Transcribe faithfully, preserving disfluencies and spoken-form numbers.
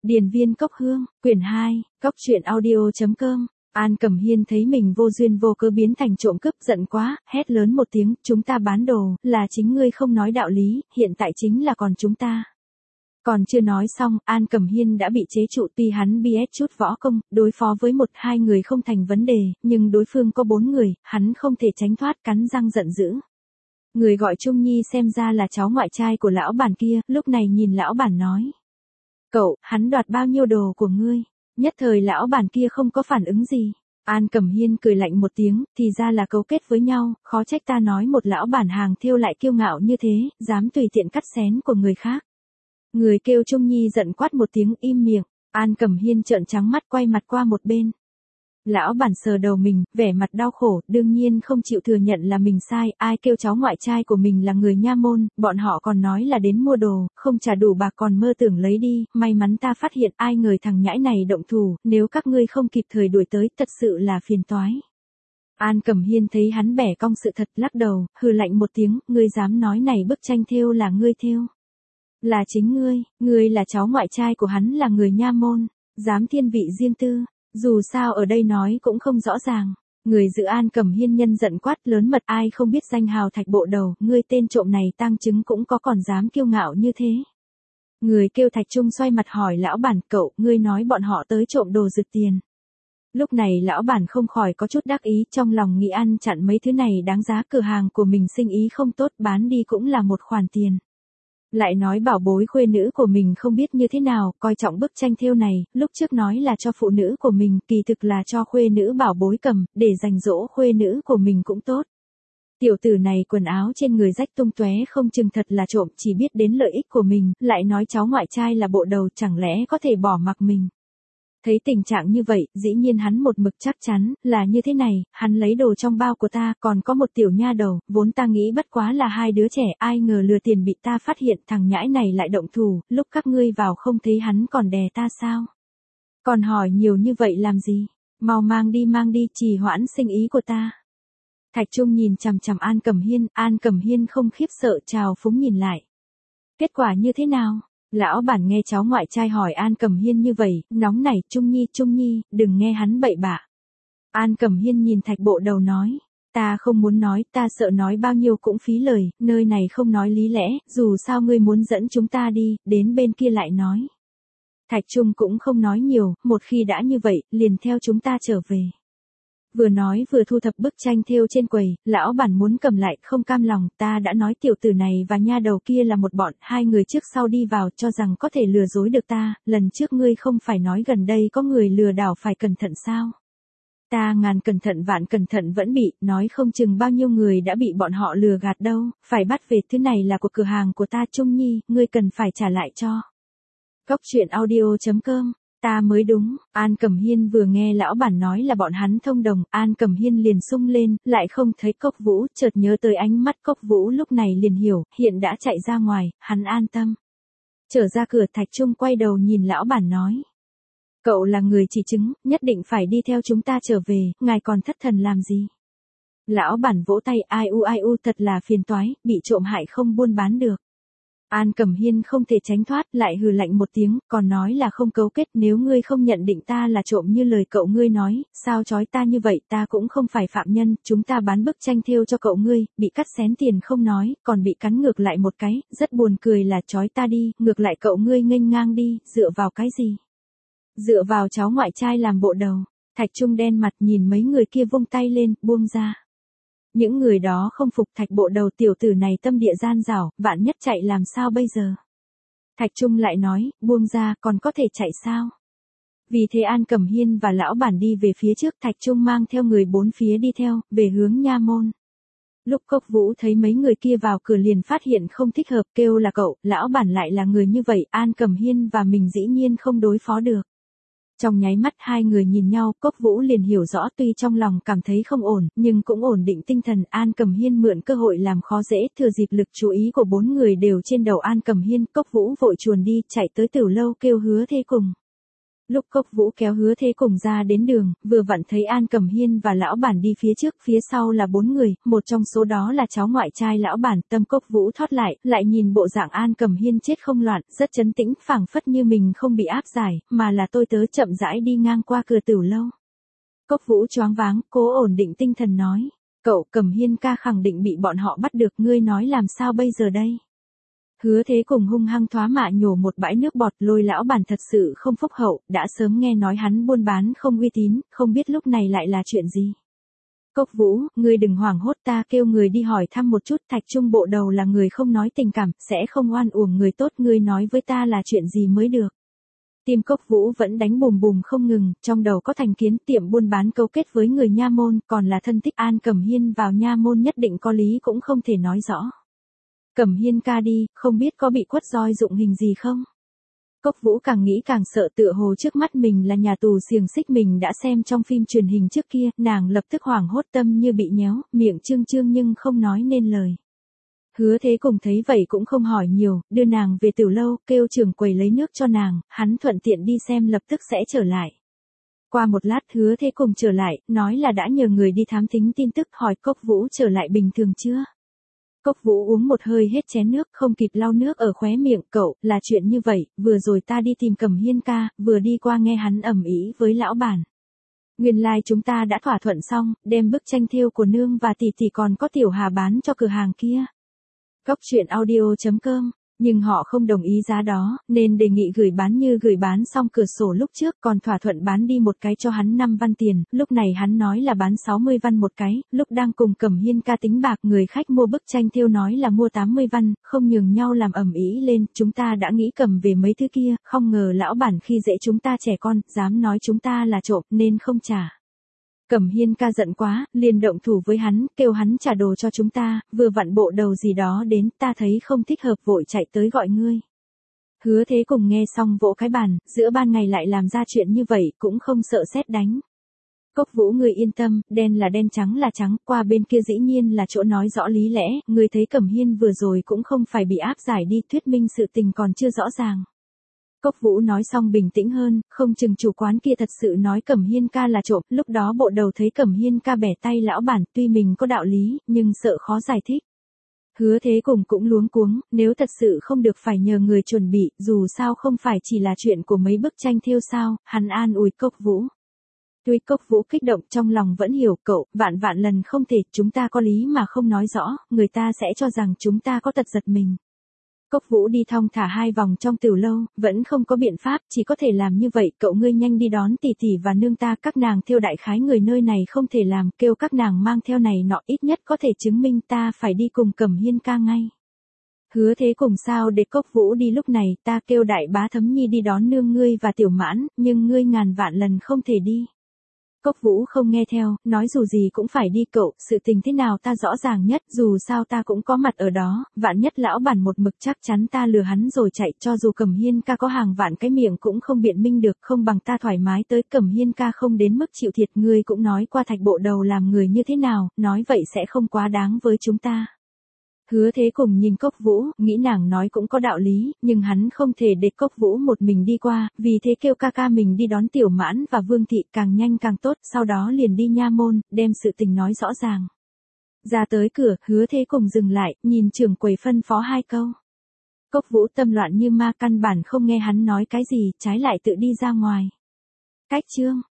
Điền viên cốc hương, quyển hai, cốc truyện audio.com. An Cẩm Hiên thấy mình vô duyên vô cớ biến thành trộm cướp, giận quá, hét lớn một tiếng, chúng ta bán đồ, là chính ngươi không nói đạo lý, hiện tại chính là còn chúng ta. Còn chưa nói xong, An Cẩm Hiên đã bị chế trụ, tuy hắn bê ét chút võ công, đối phó với một hai người không thành vấn đề, nhưng đối phương có bốn người, hắn không thể tránh thoát, cắn răng giận dữ. Người gọi Trung Nhi xem ra là cháu ngoại trai của lão bản kia, lúc này nhìn lão bản nói. Cậu, hắn đoạt bao nhiêu đồ của ngươi? Nhất thời lão bản kia không có phản ứng gì. An Cẩm Hiên cười lạnh một tiếng, thì ra là cấu kết với nhau, khó trách ta nói một lão bản hàng thêu lại kiêu ngạo như thế, dám tùy tiện cắt xén của người khác. Người kêu Trung Nhi giận quát một tiếng, im miệng. An Cẩm Hiên trợn trắng mắt, quay mặt qua một bên. Lão bản sờ đầu mình, vẻ mặt đau khổ, đương nhiên không chịu thừa nhận là mình sai, ai kêu cháu ngoại trai của mình là người nha môn, bọn họ còn nói là đến mua đồ, không trả đủ bạc còn mơ tưởng lấy đi, may mắn ta phát hiện, ai ngờ thằng nhãi này động thủ, nếu các ngươi không kịp thời đuổi tới, thật sự là phiền toái. An Cẩm Hiên thấy hắn bẻ cong sự thật, lắc đầu, hừ lạnh một tiếng, ngươi dám nói này bức tranh thêu là ngươi thêu? Là chính ngươi, ngươi là cháu ngoại trai của hắn là người nha môn, dám thiên vị riêng tư. Dù sao ở đây nói cũng không rõ ràng. Người giữ An Cẩm Hiên nhân giận quát lớn mật, ai không biết danh hào Thạch Bộ Đầu, ngươi tên trộm này tang chứng cũng có còn dám kiêu ngạo như thế. Người kêu Thạch Trung xoay mặt hỏi lão bản, cậu, ngươi nói bọn họ tới trộm đồ rực tiền. Lúc này lão bản không khỏi có chút đắc ý, trong lòng nghĩ ăn chặn mấy thứ này đáng giá, cửa hàng của mình sinh ý không tốt, bán đi cũng là một khoản tiền. Lại nói bảo bối khuê nữ của mình không biết như thế nào, coi trọng bức tranh thêu này, lúc trước nói là cho phụ nữ của mình, kỳ thực là cho khuê nữ bảo bối cầm, để dành dỗ khuê nữ của mình cũng tốt. Tiểu tử này quần áo trên người rách tung tóe, không chừng thật là trộm, chỉ biết đến lợi ích của mình, lại nói cháu ngoại trai là bộ đầu, chẳng lẽ có thể bỏ mặc mình. Thấy tình trạng như vậy, dĩ nhiên hắn một mực chắc chắn, là như thế này, hắn lấy đồ trong bao của ta, còn có một tiểu nha đầu, vốn ta nghĩ bất quá là hai đứa trẻ, ai ngờ lừa tiền bị ta phát hiện, thằng nhãi này lại động thủ, lúc các ngươi vào không thấy hắn còn đè ta sao? Còn hỏi nhiều như vậy làm gì? Mau mang đi mang đi, trì hoãn sinh ý của ta. Thạch Trung nhìn chằm chằm An Cẩm Hiên, An Cẩm Hiên không khiếp sợ, trào phúng nhìn lại. Kết quả như thế nào? Lão bản nghe cháu ngoại trai hỏi An Cẩm Hiên như vậy, nóng nảy, Trung Nhi, Trung Nhi, đừng nghe hắn bậy bạ. An Cẩm Hiên nhìn Thạch Bộ Đầu nói, ta không muốn nói, ta sợ nói bao nhiêu cũng phí lời, nơi này không nói lý lẽ, dù sao ngươi muốn dẫn chúng ta đi, đến bên kia lại nói. Thạch Trung cũng không nói nhiều, một khi đã như vậy, liền theo chúng ta trở về. Vừa nói vừa thu thập bức tranh thêu trên quầy, lão bản muốn cầm lại, không cam lòng, ta đã nói tiểu tử này và nha đầu kia là một bọn, hai người trước sau đi vào cho rằng có thể lừa dối được ta, lần trước ngươi không phải nói gần đây có người lừa đảo phải cẩn thận sao? Ta ngàn cẩn thận vạn cẩn thận vẫn bị, nói không chừng bao nhiêu người đã bị bọn họ lừa gạt đâu, phải bắt về, thứ này là của cửa hàng của ta Trung Nhi, ngươi cần phải trả lại cho. Cốc truyện audio.com. Ta mới đúng, An Cẩm Hiên vừa nghe lão bản nói là bọn hắn thông đồng, An Cẩm Hiên liền sung lên, lại không thấy Cốc Vũ, chợt nhớ tới ánh mắt Cốc Vũ lúc này liền hiểu, hiện đã chạy ra ngoài, hắn an tâm. Trở ra cửa, Thạch Trung quay đầu nhìn lão bản nói. Cậu là người chỉ chứng, nhất định phải đi theo chúng ta trở về, ngài còn thất thần làm gì? Lão bản vỗ tay, ai u ai u, thật là phiền toái, bị trộm hại không buôn bán được. An Cẩm Hiên không thể tránh thoát, lại hừ lạnh một tiếng, còn nói là không cấu kết, nếu ngươi không nhận định ta là trộm như lời cậu ngươi nói, sao chói ta như vậy, ta cũng không phải phạm nhân, chúng ta bán bức tranh thêu cho cậu ngươi, bị cắt xén tiền không nói, còn bị cắn ngược lại một cái, rất buồn cười là chói ta đi, ngược lại cậu ngươi nghênh ngang đi, dựa vào cái gì? Dựa vào cháu ngoại trai làm bộ đầu. Thạch Trung đen mặt nhìn mấy người kia vung tay lên, buông ra. Những người đó không phục, Thạch Bộ Đầu, tiểu tử này tâm địa gian dảo, vạn nhất chạy làm sao bây giờ? Thạch Trung lại nói, buông ra, còn có thể chạy sao? Vì thế An Cẩm Hiên và lão bản đi về phía trước, Thạch Trung mang theo người bốn phía đi theo, về hướng nha môn. Lúc Cốc Vũ thấy mấy người kia vào cửa liền phát hiện không thích hợp, kêu là cậu, lão bản lại là người như vậy, An Cẩm Hiên và mình dĩ nhiên không đối phó được. Trong nháy mắt hai người nhìn nhau, Cốc Vũ liền hiểu rõ, tuy trong lòng cảm thấy không ổn, nhưng cũng ổn định tinh thần. An Cẩm Hiên mượn cơ hội làm khó dễ, thừa dịp lực chú ý của bốn người đều trên đầu An Cẩm Hiên, Cốc Vũ vội chuồn đi, chạy tới Tử Lâu kêu Hứa Thê cùng. Lúc Cốc Vũ kéo Hứa Thế cùng ra đến đường, vừa vặn thấy An Cẩm Hiên và lão bản đi phía trước, phía sau là bốn người, một trong số đó là cháu ngoại trai lão bản. Tâm Cốc Vũ thoát lại, lại nhìn bộ dạng An Cẩm Hiên chết không loạn, rất trấn tĩnh, phảng phất như mình không bị áp giải, mà là tôi tớ chậm rãi đi ngang qua cửa tiểu lâu. Cốc Vũ choáng váng, cố ổn định tinh thần nói, cậu Cẩm Hiên ca khẳng định bị bọn họ bắt được, ngươi nói làm sao bây giờ đây? Hứa Thế cùng hung hăng thoá mạ nhổ một bãi nước bọt. Lôi lão bản thật sự không phúc hậu, đã sớm nghe nói hắn buôn bán không uy tín, không biết lúc này lại là chuyện gì. Cốc Vũ, ngươi đừng hoảng hốt, ta kêu người đi hỏi thăm một chút. Thạch Trung bộ đầu là người không nói tình cảm, sẽ không oan uổng người tốt, ngươi nói với ta là chuyện gì mới được. Tim Cốc Vũ vẫn đánh bùm bùm không ngừng, trong đầu có thành kiến, tiệm buôn bán cấu kết với người nha môn, còn là thân thích An Cẩm Hiên vào nha môn nhất định có lý cũng không thể nói rõ. Cẩm Hiên ca đi, không biết có bị quất roi dụng hình gì không? Cốc Vũ càng nghĩ càng sợ, tựa hồ trước mắt mình là nhà tù xiềng xích mình đã xem trong phim truyền hình trước kia, nàng lập tức hoảng hốt, tâm như bị nhéo, miệng trương trương nhưng không nói nên lời. Hứa Thế cùng thấy vậy cũng không hỏi nhiều, đưa nàng về tiểu lâu, kêu trưởng quầy lấy nước cho nàng, hắn thuận tiện đi xem lập tức sẽ trở lại. Qua một lát Hứa Thế cùng trở lại, nói là đã nhờ người đi thám thính tin tức, hỏi Cốc Vũ trở lại bình thường chưa? Cốc Vũ uống một hơi hết chén nước, không kịp lau nước ở khóe miệng, cậu, là chuyện như vậy, vừa rồi ta đi tìm Cẩm Hiên ca, vừa đi qua nghe hắn ầm ĩ với lão bản. Nguyên lai like chúng ta đã thỏa thuận xong, đem bức tranh thêu của nương và tỷ tỷ còn có Tiểu Hà bán cho cửa hàng kia. Cốc truyện audio chấm com, nhưng họ không đồng ý giá đó, nên đề nghị gửi bán như gửi bán xong cửa sổ lúc trước, còn thỏa thuận bán đi một cái cho hắn năm văn tiền, lúc này hắn nói là bán sáu mươi văn một cái, lúc đang cùng Cẩm Hiên ca tính bạc, người khách mua bức tranh thêu nói là mua tám mươi văn, không nhường nhau làm ầm ĩ lên, chúng ta đã nghĩ cầm về mấy thứ kia, không ngờ lão bản khi dễ chúng ta trẻ con, dám nói chúng ta là trộm, nên không trả. Cẩm Hiên ca giận quá, liền động thủ với hắn, kêu hắn trả đồ cho chúng ta, vừa vặn bộ đầu gì đó đến, ta thấy không thích hợp vội chạy tới gọi ngươi. Hứa Thế cùng nghe xong vỗ cái bàn, giữa ban ngày lại làm ra chuyện như vậy, cũng không sợ sét đánh. Cốc Vũ ngươi yên tâm, đen là đen trắng là trắng, qua bên kia dĩ nhiên là chỗ nói rõ lý lẽ, ngươi thấy Cẩm Hiên vừa rồi cũng không phải bị áp giải đi, thuyết minh sự tình còn chưa rõ ràng. Cốc Vũ nói xong bình tĩnh hơn, không chừng chủ quán kia thật sự nói Cẩm Hiên ca là trộm, lúc đó bộ đầu thấy Cẩm Hiên ca bẻ tay lão bản, tuy mình có đạo lý, nhưng sợ khó giải thích. Hứa Thế cùng cũng luống cuống, nếu thật sự không được phải nhờ người chuẩn bị, dù sao không phải chỉ là chuyện của mấy bức tranh thêu sao, hắn an ủi Cốc Vũ. Tuy Cốc Vũ kích động trong lòng vẫn hiểu, cậu, vạn vạn lần không thể, chúng ta có lý mà không nói rõ, người ta sẽ cho rằng chúng ta có tật giật mình. Cốc Vũ đi thong thả hai vòng trong tiểu lâu, vẫn không có biện pháp, chỉ có thể làm như vậy, cậu ngươi nhanh đi đón tỷ tỷ và nương ta, các nàng thêu đại khái người nơi này không thể làm, kêu các nàng mang theo này nọ, ít nhất có thể chứng minh ta phải đi cùng Cẩm Hiên ca ngay. Hứa Thế cùng sao để Cốc Vũ đi lúc này, ta kêu đại bá Thấm Nhi đi đón nương ngươi và Tiểu Mãn, nhưng ngươi ngàn vạn lần không thể đi. Cốc Vũ không nghe theo, nói dù gì cũng phải đi cậu, sự tình thế nào ta rõ ràng nhất, dù sao ta cũng có mặt ở đó, vạn nhất lão bản một mực chắc chắn ta lừa hắn rồi chạy, cho dù Cẩm Hiên ca có hàng vạn cái miệng cũng không biện minh được, không bằng ta thoải mái tới, Cẩm Hiên ca không đến mức chịu thiệt, ngươi cũng nói qua Thạch bộ đầu làm người như thế nào, nói vậy sẽ không quá đáng với chúng ta. Hứa Thế cùng nhìn Cốc Vũ, nghĩ nàng nói cũng có đạo lý, nhưng hắn không thể để Cốc Vũ một mình đi qua, vì thế kêu ca ca mình đi đón Tiểu Mãn và Vương Thị, càng nhanh càng tốt, sau đó liền đi nha môn, đem sự tình nói rõ ràng. Ra tới cửa, Hứa Thế cùng dừng lại, nhìn trưởng quầy phân phó hai câu. Cốc Vũ tâm loạn như ma, căn bản không nghe hắn nói cái gì, trái lại tự đi ra ngoài. Cách chương